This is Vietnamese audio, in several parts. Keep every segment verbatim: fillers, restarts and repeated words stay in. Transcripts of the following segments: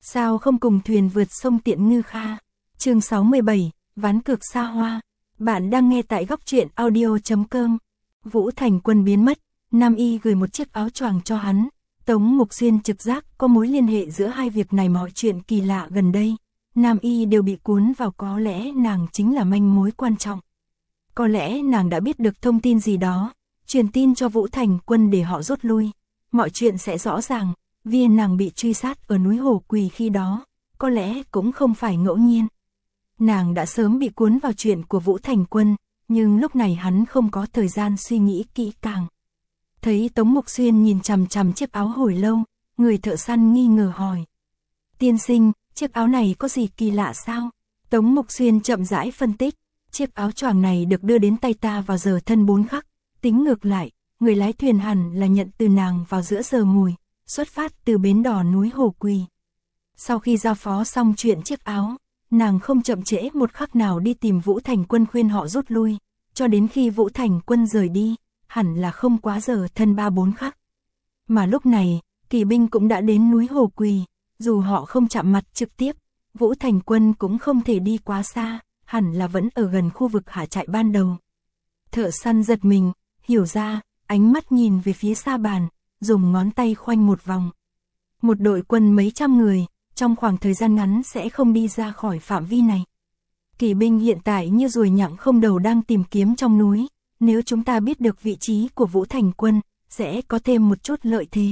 Sao không cùng thuyền vượt sông Tiện Ngư Kha? Chương sáu mươi bảy, ván cược xa hoa. Bạn đang nghe tại góc truyện audio chấm com. Vũ Thành Quân biến mất, Nam Y gửi một chiếc áo choàng cho hắn. Tống Mục Xuyên trực giác có mối liên hệ giữa hai việc này, mọi chuyện kỳ lạ gần đây. Nam Y đều bị cuốn vào, có lẽ nàng chính là manh mối quan trọng. Có lẽ nàng đã biết được thông tin gì đó, truyền tin cho Vũ Thành Quân để họ rút lui. Mọi chuyện sẽ rõ ràng, vì nàng bị truy sát ở núi Hồ Quỳ khi đó, có lẽ cũng không phải ngẫu nhiên. Nàng đã sớm bị cuốn vào chuyện của Vũ Thành Quân, nhưng lúc này hắn không có thời gian suy nghĩ kỹ càng. Thấy Tống Mục Xuyên nhìn chằm chằm chiếc áo hồi lâu, người thợ săn nghi ngờ hỏi. Tiên sinh, chiếc áo này có gì kỳ lạ sao? Tống Mục Xuyên chậm rãi phân tích, chiếc áo choàng này được đưa đến tay ta vào giờ thân bốn khắc, tính ngược lại, người lái thuyền hẳn là nhận từ nàng vào giữa giờ mùi, xuất phát từ bến đò núi Hồ Quỳ. Sau khi giao phó xong chuyện chiếc áo, nàng không chậm trễ một khắc nào đi tìm Vũ Thành Quân khuyên họ rút lui, cho đến khi Vũ Thành Quân rời đi, hẳn là không quá giờ thân ba bốn khắc. Mà lúc này, kỳ binh cũng đã đến núi Hồ Quỳ, dù họ không chạm mặt trực tiếp, Vũ Thành Quân cũng không thể đi quá xa, hẳn là vẫn ở gần khu vực hạ trại ban đầu. Thợ săn giật mình, hiểu ra, ánh mắt nhìn về phía sa bàn, dùng ngón tay khoanh một vòng. Một đội quân mấy trăm người, trong khoảng thời gian ngắn sẽ không đi ra khỏi phạm vi này. Kỳ binh hiện tại như ruồi nhặng không đầu đang tìm kiếm trong núi, nếu chúng ta biết được vị trí của Vũ Thành Quân, sẽ có thêm một chút lợi thế.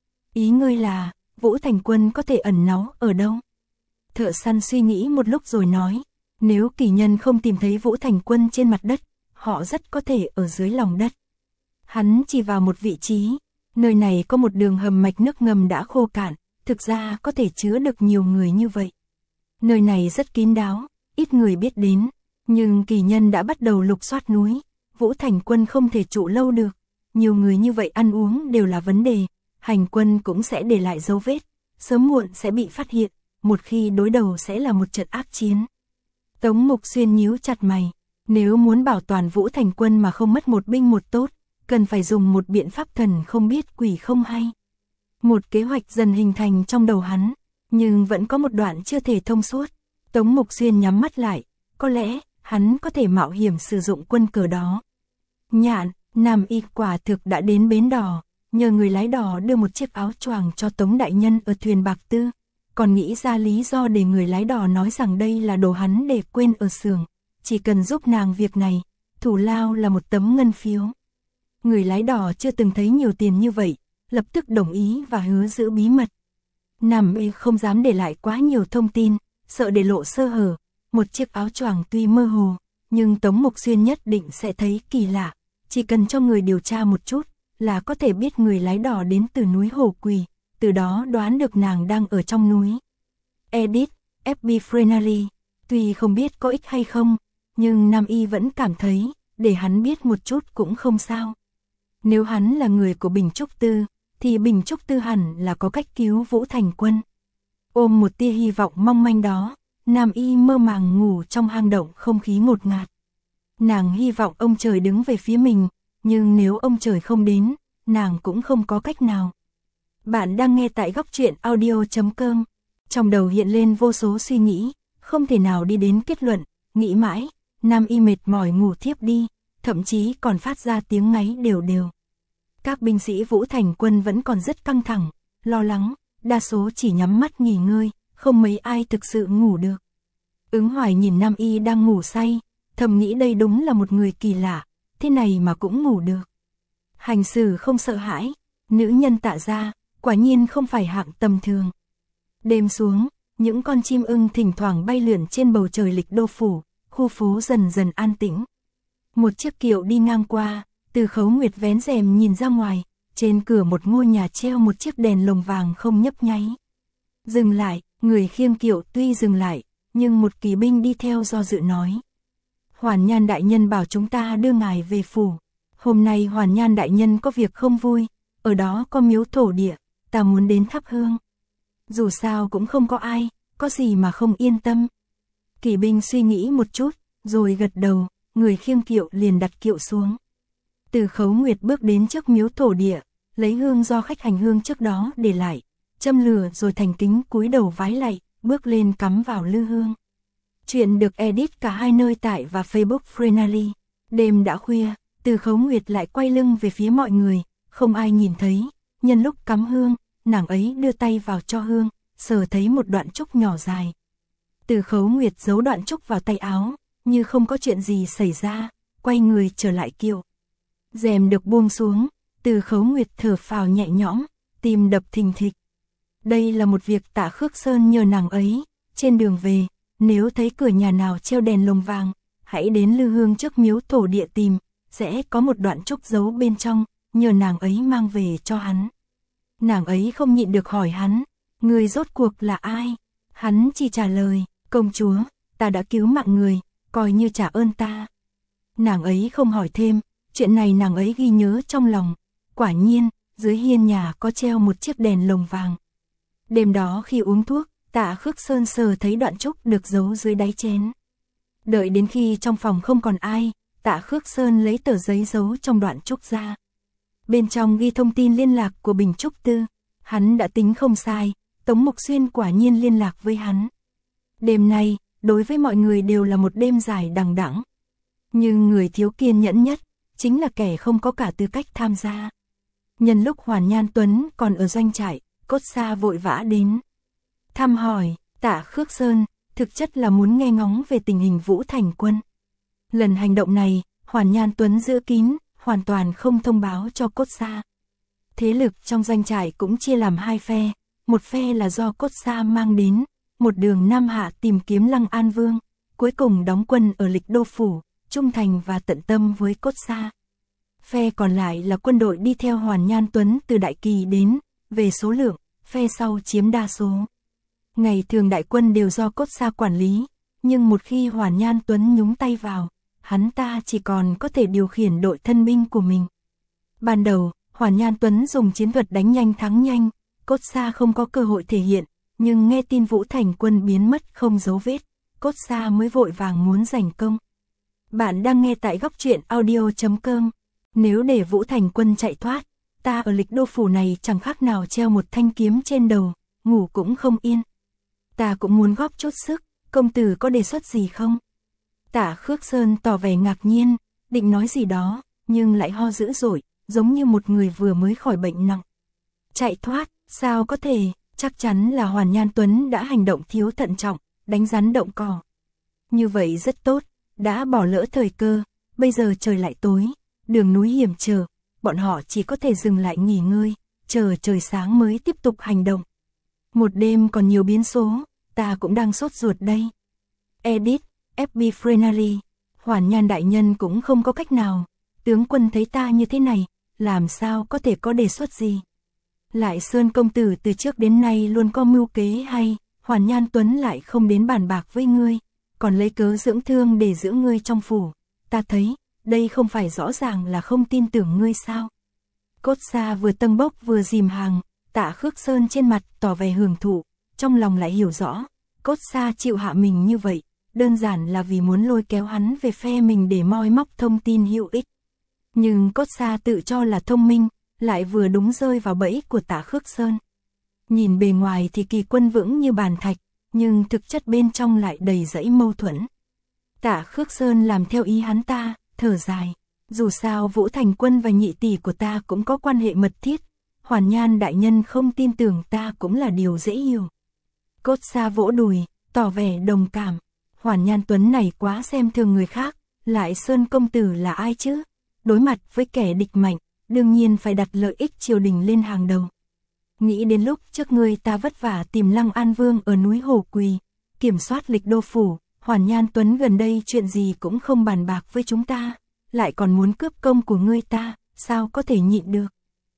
Ý ngươi là, Vũ Thành Quân có thể ẩn náu ở đâu? Thợ săn suy nghĩ một lúc rồi nói, nếu kỳ nhân không tìm thấy Vũ Thành Quân trên mặt đất, họ rất có thể ở dưới lòng đất. Hắn chỉ vào một vị trí, nơi này có một đường hầm mạch nước ngầm đã khô cạn, thực ra có thể chứa được nhiều người như vậy. Nơi này rất kín đáo, ít người biết đến, nhưng kỳ nhân đã bắt đầu lục soát núi, Vũ Thành Quân không thể trụ lâu được, nhiều người như vậy ăn uống đều là vấn đề, hành quân cũng sẽ để lại dấu vết, sớm muộn sẽ bị phát hiện, một khi đối đầu sẽ là một trận ác chiến. Tống Mục Xuyên nhíu chặt mày, nếu muốn bảo toàn Vũ Thành Quân mà không mất một binh một tốt, cần phải dùng một biện pháp thần không biết quỷ không hay. Một kế hoạch dần hình thành trong đầu hắn, nhưng vẫn có một đoạn chưa thể thông suốt. Tống Mục Xuyên nhắm mắt lại, có lẽ hắn có thể mạo hiểm sử dụng quân cờ đó. Nhạn, Nam Y quả thực đã đến bến đò, nhờ người lái đò đưa một chiếc áo choàng cho Tống đại nhân ở thuyền Bạc Tư, còn nghĩ ra lý do để người lái đò nói rằng đây là đồ hắn để quên ở xưởng, chỉ cần giúp nàng việc này, thủ lao là một tấm ngân phiếu. Người lái đò chưa từng thấy nhiều tiền như vậy, lập tức đồng ý và hứa giữ bí mật. Nam Y không dám để lại quá nhiều thông tin, sợ để lộ sơ hở, một chiếc áo choàng tuy mơ hồ, nhưng Tống Mục Xuyên nhất định sẽ thấy kỳ lạ, chỉ cần cho người điều tra một chút, là có thể biết người lái đò đến từ núi Hồ Quỳ, từ đó đoán được nàng đang ở trong núi. Edit, ép bê Frenary, tuy không biết có ích hay không, nhưng Nam Y vẫn cảm thấy, để hắn biết một chút cũng không sao. Nếu hắn là người của Bình Trúc Tư, thì Bình Trúc Tư hẳn là có cách cứu Vũ Thành Quân. Ôm một tia hy vọng mong manh đó, Nam Y mơ màng ngủ trong hang động không khí ngột ngạt. Nàng hy vọng ông trời đứng về phía mình, nhưng nếu ông trời không đến, nàng cũng không có cách nào. Bạn đang nghe tại góc truyện audio chấm com. Trong đầu hiện lên vô số suy nghĩ, không thể nào đi đến kết luận, nghĩ mãi, Nam Y mệt mỏi ngủ thiếp đi, thậm chí còn phát ra tiếng ngáy đều đều. Các binh sĩ Vũ Thành Quân vẫn còn rất căng thẳng, lo lắng, đa số chỉ nhắm mắt nghỉ ngơi, không mấy ai thực sự ngủ được. Ứng Hoài nhìn Nam Y đang ngủ say, thầm nghĩ đây đúng là một người kỳ lạ, thế này mà cũng ngủ được. Hành xử không sợ hãi, nữ nhân Tạ gia, quả nhiên không phải hạng tầm thường. Đêm xuống, những con chim ưng thỉnh thoảng bay lượn trên bầu trời Lịch Đô phủ, khu phố dần dần an tĩnh. Một chiếc kiệu đi ngang qua, Từ Khấu Nguyệt vén rèm nhìn ra ngoài, trên cửa một ngôi nhà treo một chiếc đèn lồng vàng không nhấp nháy. Dừng lại, người khiêng kiệu tuy dừng lại, nhưng một kỳ binh đi theo do dự nói. Hoàn Nhan đại nhân bảo chúng ta đưa ngài về phủ. Hôm nay Hoàn Nhan đại nhân có việc không vui, ở đó có miếu thổ địa, ta muốn đến thắp hương. Dù sao cũng không có ai, có gì mà không yên tâm. Kỳ binh suy nghĩ một chút, rồi gật đầu, người khiêng kiệu liền đặt kiệu xuống. Từ Khấu Nguyệt bước đến trước miếu thổ địa, lấy hương do khách hành hương trước đó để lại, châm lửa rồi thành kính cúi đầu vái lạy, bước lên cắm vào lư hương. Chuyện được edit cả hai nơi tải và Facebook Frenally. Đêm đã khuya, Từ Khấu Nguyệt lại quay lưng về phía mọi người, không ai nhìn thấy. Nhân lúc cắm hương, nàng ấy đưa tay vào cho hương, sờ thấy một đoạn trúc nhỏ dài. Từ Khấu Nguyệt giấu đoạn trúc vào tay áo, như không có chuyện gì xảy ra, quay người trở lại kiệu. Rèm được buông xuống, Từ Khấu Nguyệt thở phào nhẹ nhõm, tim đập thình thịch. Đây là một việc Tạ Khước Sơn nhờ nàng ấy, trên đường về, nếu thấy cửa nhà nào treo đèn lồng vàng, hãy đến lư hương trước miếu thổ địa tìm, sẽ có một đoạn trúc giấu bên trong, nhờ nàng ấy mang về cho hắn. Nàng ấy không nhịn được hỏi hắn, người rốt cuộc là ai? Hắn chỉ trả lời, công chúa, ta đã cứu mạng người, coi như trả ơn ta. Nàng ấy không hỏi thêm, chuyện này nàng ấy ghi nhớ trong lòng. Quả nhiên, dưới hiên nhà có treo một chiếc đèn lồng vàng. Đêm đó khi uống thuốc, Tạ Khước Sơn sờ thấy đoạn trúc được giấu dưới đáy chén. Đợi đến khi trong phòng không còn ai, Tạ Khước Sơn lấy tờ giấy giấu trong đoạn trúc ra. Bên trong ghi thông tin liên lạc của Bình Trúc Tư. Hắn đã tính không sai, Tống Mục Xuyên quả nhiên liên lạc với hắn. Đêm nay, đối với mọi người đều là một đêm dài đằng đẵng. Nhưng người thiếu kiên nhẫn nhất, chính là kẻ không có cả tư cách tham gia. Nhân lúc Hoàn Nhan Tuấn còn ở doanh trại, Cốt Sa vội vã đến. Thăm hỏi, Tạ Khước Sơn, thực chất là muốn nghe ngóng về tình hình Vũ Thành Quân. Lần hành động này, Hoàn Nhan Tuấn giữ kín, hoàn toàn không thông báo cho Cốt Sa. Thế lực trong doanh trại cũng chia làm hai phe, một phe là do Cốt Sa mang đến, một đường Nam Hạ tìm kiếm Lăng An Vương, cuối cùng đóng quân ở Lịch Đô Phủ, trung thành và tận tâm với Cốt Sa. Phe còn lại là quân đội đi theo Hoàn Nhan Tuấn từ Đại Kỳ đến, về số lượng, phe sau chiếm đa số. Ngày thường đại quân đều do Cốt Sa quản lý, nhưng một khi Hoàn Nhan Tuấn nhúng tay vào, hắn ta chỉ còn có thể điều khiển đội thân binh của mình. Ban đầu, Hoàn Nhan Tuấn dùng chiến thuật đánh nhanh thắng nhanh, Cốt Sa không có cơ hội thể hiện, nhưng nghe tin Vũ Thành Quân biến mất không dấu vết, Cốt Sa mới vội vàng muốn giành công. Bạn đang nghe tại góc truyện audio chấm com. Nếu để Vũ Thành Quân chạy thoát, ta ở Lịch Đô Phủ này chẳng khác nào treo một thanh kiếm trên đầu, ngủ cũng không yên. Ta cũng muốn góp chút sức, công tử có đề xuất gì không? Tạ Khước Sơn tỏ vẻ ngạc nhiên, định nói gì đó, nhưng lại ho dữ dội, giống như một người vừa mới khỏi bệnh nặng. Chạy thoát, sao có thể, chắc chắn là Hoàn Nhan Tuấn đã hành động thiếu thận trọng, đánh rắn động cỏ. Như vậy rất tốt, đã bỏ lỡ thời cơ, bây giờ trời lại tối, đường núi hiểm trở, bọn họ chỉ có thể dừng lại nghỉ ngơi, chờ trời sáng mới tiếp tục hành động. Một đêm còn nhiều biến số, ta cũng đang sốt ruột đây. Edit, ép bê Frenally, Hoàn Nhan đại nhân cũng không có cách nào, tướng quân thấy ta như thế này, làm sao có thể có đề xuất gì. Lại Sơn công tử từ trước đến nay luôn có mưu kế hay, Hoàn Nhan Tuấn lại không đến bàn bạc với ngươi, còn lấy cớ dưỡng thương để giữ ngươi trong phủ. Ta thấy, đây không phải rõ ràng là không tin tưởng ngươi sao. Cốt Sa vừa tâng bốc vừa dìm hàng, Tạ Khước Sơn trên mặt tỏ vẻ hưởng thụ, trong lòng lại hiểu rõ, Cốt Sa chịu hạ mình như vậy, đơn giản là vì muốn lôi kéo hắn về phe mình để moi móc thông tin hữu ích. Nhưng Cốt Sa tự cho là thông minh, lại vừa đúng rơi vào bẫy của Tạ Khước Sơn. Nhìn bề ngoài thì Kỳ Quân vững như bàn thạch, nhưng thực chất bên trong lại đầy rẫy mâu thuẫn. Tạ Khước Sơn làm theo ý hắn ta, thở dài, dù sao Vũ Thành Quân và nhị tỷ của ta cũng có quan hệ mật thiết, Hoàn Nhan đại nhân không tin tưởng ta cũng là điều dễ hiểu. Cốt Sa vỗ đùi, tỏ vẻ đồng cảm, Hoàn Nhan Tuấn này quá xem thường người khác, lại Sơn công tử là ai chứ? Đối mặt với kẻ địch mạnh, đương nhiên phải đặt lợi ích triều đình lên hàng đầu. Nghĩ đến lúc trước ngươi ta vất vả tìm Lăng An Vương ở núi Hổ Quỳ, kiểm soát Lịch Đô Phủ, Hoàn Nhan Tuấn gần đây chuyện gì cũng không bàn bạc với chúng ta, lại còn muốn cướp công của ngươi ta, sao có thể nhịn được.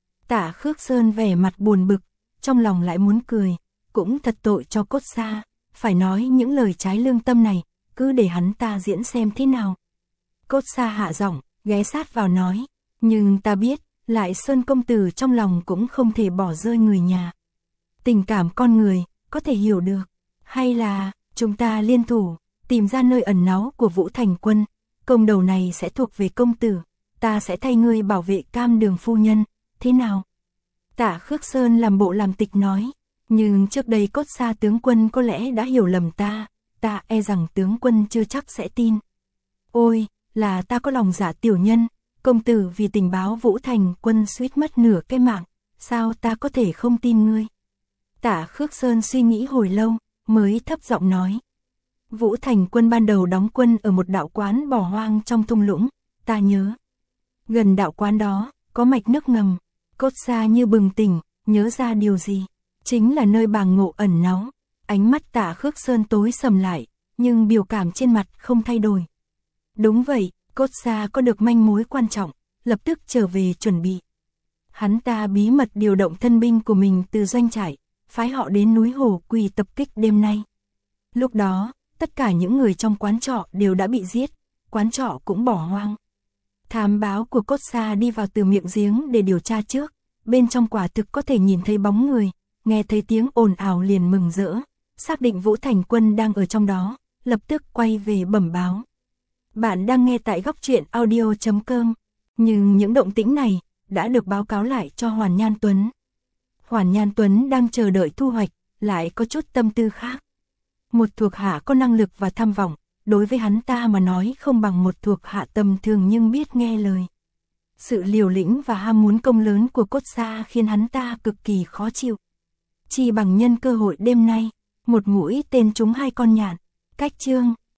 Tạ Khước Sơn vẻ mặt buồn bực, trong lòng lại muốn cười, cũng thật tội cho Cốt Sa, phải nói những lời trái lương tâm này, cứ để hắn ta diễn xem thế nào. Cốt Sa hạ giọng, ghé sát vào nói, nhưng ta biết, lại Sơn công tử trong lòng cũng không thể bỏ rơi người nhà. Tình cảm con người, có thể hiểu được, hay là, chúng ta liên thủ, tìm ra nơi ẩn náu của Vũ Thành Quân, công đầu này sẽ thuộc về công tử, ta sẽ thay ngươi bảo vệ Cam Đường phu nhân, thế nào? Tạ Khước Sơn làm bộ làm tịch nói, Nhưng trước đây Cốt Sa tướng quân có lẽ đã hiểu lầm ta, ta e rằng tướng quân chưa chắc sẽ tin. Ôi, là ta có lòng dạ tiểu nhân, công tử vì tình báo Vũ Thành quân suýt mất nửa cái mạng, sao ta có thể không tin ngươi? Tả Khước Sơn suy nghĩ hồi lâu, mới thấp giọng nói. Vũ Thành quân ban đầu đóng quân ở một đạo quán bỏ hoang trong thung lũng, ta nhớ. Gần đạo quán đó, có mạch nước ngầm. Cốt Sa như bừng tỉnh, nhớ ra điều gì. Chính là nơi bà Ngộ ẩn náu. Ánh mắt Tả Khước Sơn tối sầm lại, nhưng biểu cảm trên mặt không thay đổi. Đúng vậy, Cốt Sa có được manh mối quan trọng, lập tức trở về chuẩn bị. Hắn ta bí mật điều động thân binh của mình từ doanh trại, phái họ đến núi Hồ Quỳ tập kích đêm nay. Lúc đó, tất cả những người trong quán trọ đều đã bị giết, quán trọ cũng bỏ hoang. Thám báo của Cốt Sa đi vào từ miệng giếng để điều tra trước, bên trong quả thực có thể nhìn thấy bóng người, nghe thấy tiếng ồn ào liền mừng rỡ, xác định Vũ Thành quân đang ở trong đó, lập tức quay về bẩm báo. Bạn đang nghe tại góc truyện audio chấm com, nhưng những động tĩnh này đã được báo cáo lại cho Hoàn Nhan Tuấn. Hoàn Nhan Tuấn đang chờ đợi thu hoạch, lại có chút tâm tư khác. Một thuộc hạ có năng lực và tham vọng, đối với hắn ta mà nói không bằng một thuộc hạ tầm thường nhưng biết nghe lời. Sự liều lĩnh và ham muốn công lớn của Cốt Sa khiến hắn ta cực kỳ khó chịu. Chỉ bằng nhân cơ hội đêm nay, một mũi tên trúng hai con nhạn. Cách chương